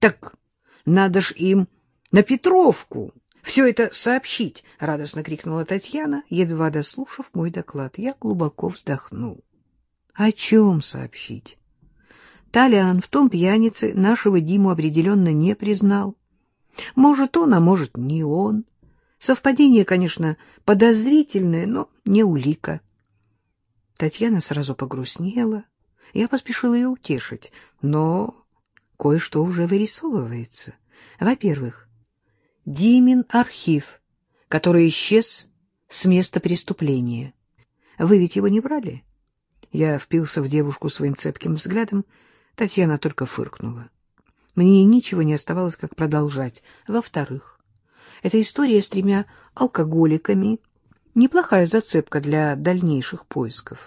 Так надо ж им на Петровку все это сообщить, — радостно крикнула Татьяна, едва дослушав мой доклад. Я глубоко вздохнул. — О чем сообщить? Толян в том пьянице нашего Диму определенно не признал. Может, он, а может, не он. Совпадение, конечно, подозрительное, но не улика. Татьяна сразу погрустнела. Я поспешил ее утешить, но кое-что уже вырисовывается. Во-первых, Димин архив, который исчез с места преступления. Вы ведь его не брали? Я впился в девушку своим цепким взглядом. Татьяна только фыркнула. Мне ничего не оставалось, как продолжать. Во-вторых, эта история с 3 алкоголиками — неплохая зацепка для дальнейших поисков.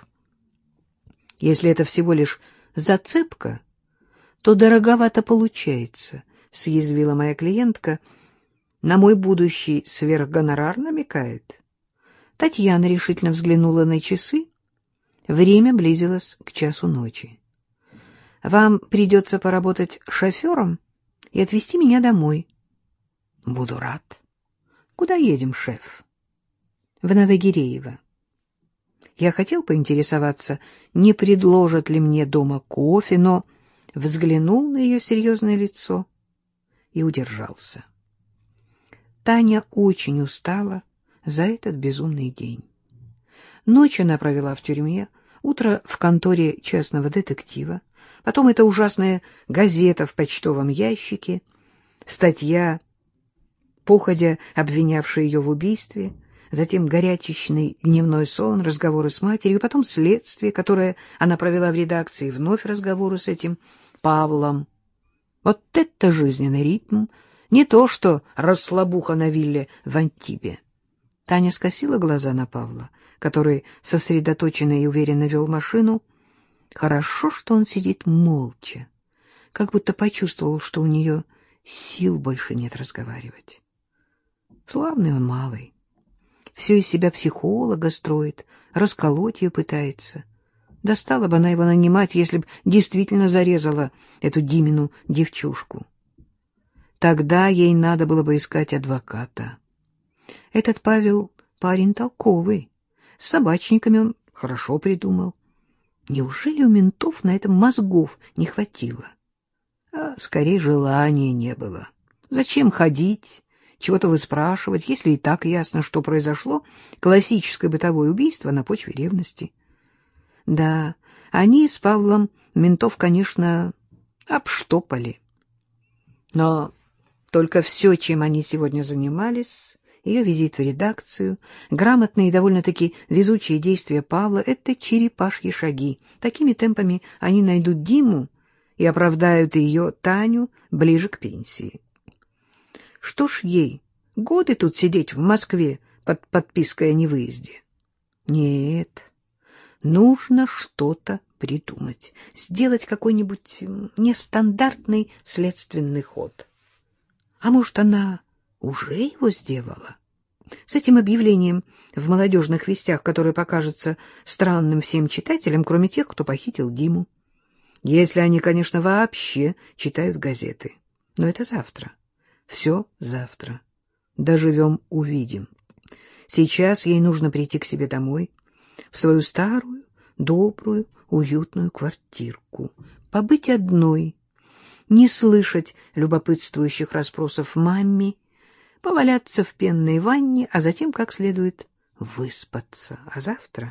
Если это всего лишь зацепка, то дороговато получается, — съязвила моя клиентка. На мой будущий сверхгонорар намекает. Татьяна решительно взглянула на часы. Время близилось к часу ночи. Вам придется поработать шофером и отвезти меня домой. Буду рад. Куда едем, шеф? В Новогиреево. Я хотел поинтересоваться, не предложат ли мне дома кофе, но взглянул на ее серьезное лицо и удержался. Таня очень устала за этот безумный день. Ночь она провела в тюрьме, утро в конторе частного детектива, потом эта ужасная газета в почтовом ящике, статья, походя обвинявшая ее в убийстве, затем горячечный дневной сон, разговоры с матерью, потом следствие, которое она провела в редакции, вновь разговоры с этим Павлом. Вот это жизненный ритм, не то что расслабуха на вилле в Антибе. Таня скосила глаза на Павла, который сосредоточенно и уверенно вел машину. Хорошо, что он сидит молча, как будто почувствовал, что у нее сил больше нет разговаривать. Славный он малый. Все из себя психолога строит, расколоть ее пытается. Достала бы она его нанимать, если б действительно зарезала эту Димину девчушку. Тогда ей надо было бы искать адвоката. Этот Павел парень толковый. С собачниками он хорошо придумал. Неужели у ментов на этом мозгов не хватило? А скорее желания не было. Зачем ходить, чего-то выспрашивать, если и так ясно, что произошло классическое бытовое убийство на почве ревности? Да, они с Павлом ментов, конечно, обштопали. Но только все, чем они сегодня занимались, ее визит в редакцию, грамотные и довольно-таки везучие действия Павла — это черепашьи шаги. Такими темпами они найдут Диму и оправдают ее, Таню, ближе к пенсии. Что ж ей, годы тут сидеть в Москве под подпиской о невыезде? Нет, нужно что-то придумать, сделать какой-нибудь нестандартный следственный ход. А может, она уже его сделала? С этим объявлением в молодежных вестях, которое покажется странным всем читателям, кроме тех, кто похитил Диму. Если они, конечно, вообще читают газеты. Но это завтра. Все завтра. Доживем — увидим. Сейчас ей нужно прийти к себе домой, в свою старую, добрую, уютную квартирку, побыть одной, не слышать любопытствующих расспросов маме, поваляться в пенной ванне, а затем как следует выспаться. А завтра?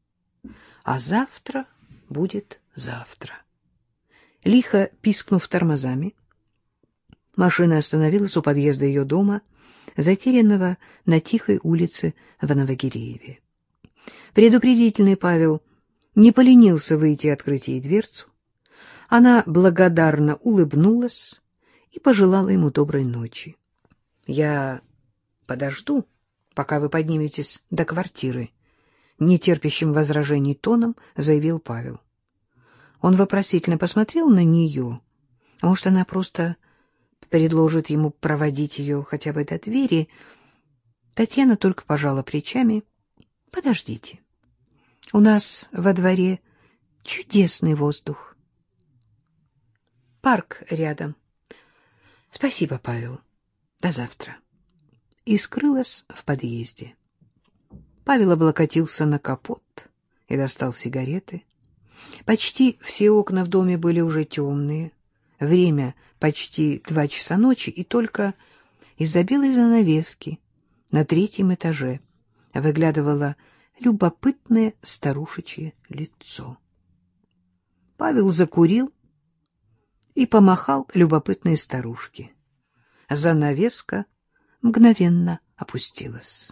А завтра будет завтра. Лихо пискнув тормозами, машина остановилась у подъезда ее дома, затерянного на тихой улице в Новогирееве. Предупредительный Павел не поленился выйти и открыть ей дверцу. Она благодарно улыбнулась и пожелала ему доброй ночи. — Я подожду, пока вы подниметесь до квартиры, — нетерпящим возражений тоном заявил Павел. Он вопросительно посмотрел на нее. Может, она просто предложит ему проводить ее хотя бы до двери. Татьяна только пожала плечами. — Подождите. У нас во дворе чудесный воздух. Парк рядом. — Спасибо, Павел. До завтра. И скрылась в подъезде. Павел облокотился на капот и достал сигареты. Почти все окна в доме были уже темные. Время почти 2 часа ночи, и только из-за белой занавески на 3-м этаже выглядывало любопытное старушечье лицо. Павел закурил и помахал любопытной старушке. Занавеска мгновенно опустилась.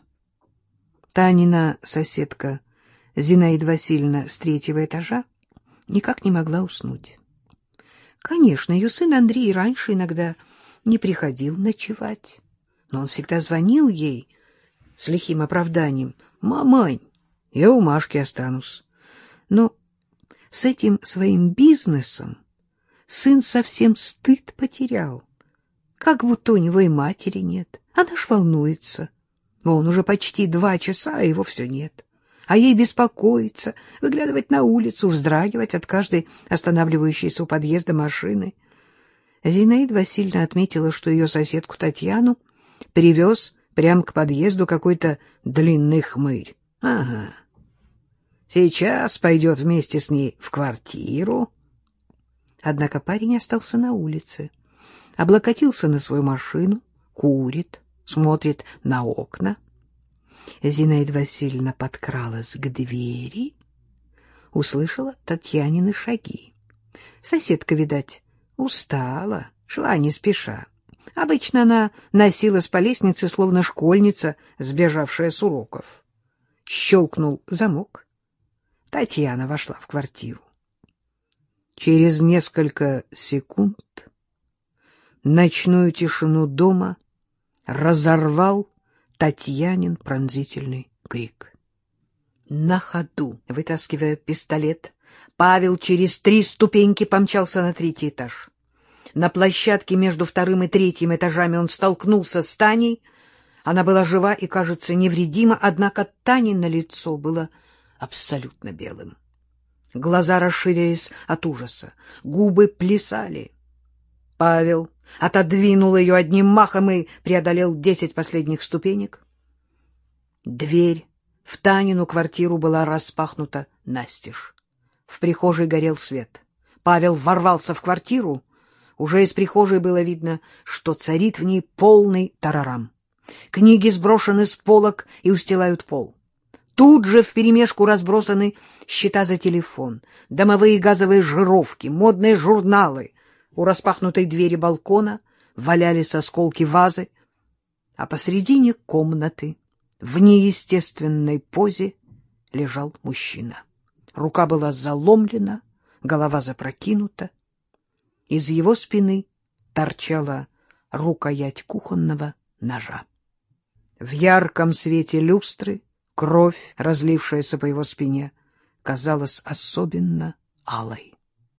Танина соседка Зинаида Васильевна с 3-го этажа никак не могла уснуть. Конечно, ее сын Андрей раньше иногда не приходил ночевать, но он всегда звонил ей с лихим оправданием: «Мамань, я у Машки останусь». Но с этим своим бизнесом сын совсем стыд потерял. Как будто у него и матери нет. Она ж волнуется. Он уже почти 2 часа, а его все нет. А ей беспокоиться, выглядывать на улицу, вздрагивать от каждой останавливающейся у подъезда машины. Зинаида Васильевна отметила, что ее соседку Татьяну привез прямо к подъезду какой-то длинный хмырь. Ага, сейчас пойдет вместе с ней в квартиру. Однако парень остался на улице, облокотился на свою машину, курит, смотрит на окна. Зинаида Васильевна подкралась к двери, услышала Татьянины шаги. Соседка, видать, устала, шла не спеша. Обычно она носилась по лестнице, словно школьница, сбежавшая с уроков. Щелкнул замок. Татьяна вошла в квартиру. Через несколько секунд ночную тишину дома разорвал Татьянин пронзительный крик. На ходу, вытаскивая пистолет, Павел через 3 ступеньки помчался на 3-й этаж. На площадке между 2-м и 3-м этажами он столкнулся с Таней. Она была жива и, кажется, невредима, однако Танино лицо было абсолютно белым. Глаза расширились от ужаса, губы плясали. Павел отодвинул ее одним махом и преодолел 10 последних ступенек. Дверь в Танину квартиру была распахнута настежь. В прихожей горел свет. Павел ворвался в квартиру. Уже из прихожей было видно, что царит в ней полный тарарам. Книги сброшены с полок и устилают пол. Тут же вперемешку разбросаны счета за телефон, домовые газовые жировки, модные журналы. У распахнутой двери балкона валялись осколки вазы, а посредине комнаты в неестественной позе лежал мужчина. Рука была заломлена, голова запрокинута. Из его спины торчала рукоять кухонного ножа. В ярком свете люстры кровь, разлившаяся по его спине, казалась особенно алой.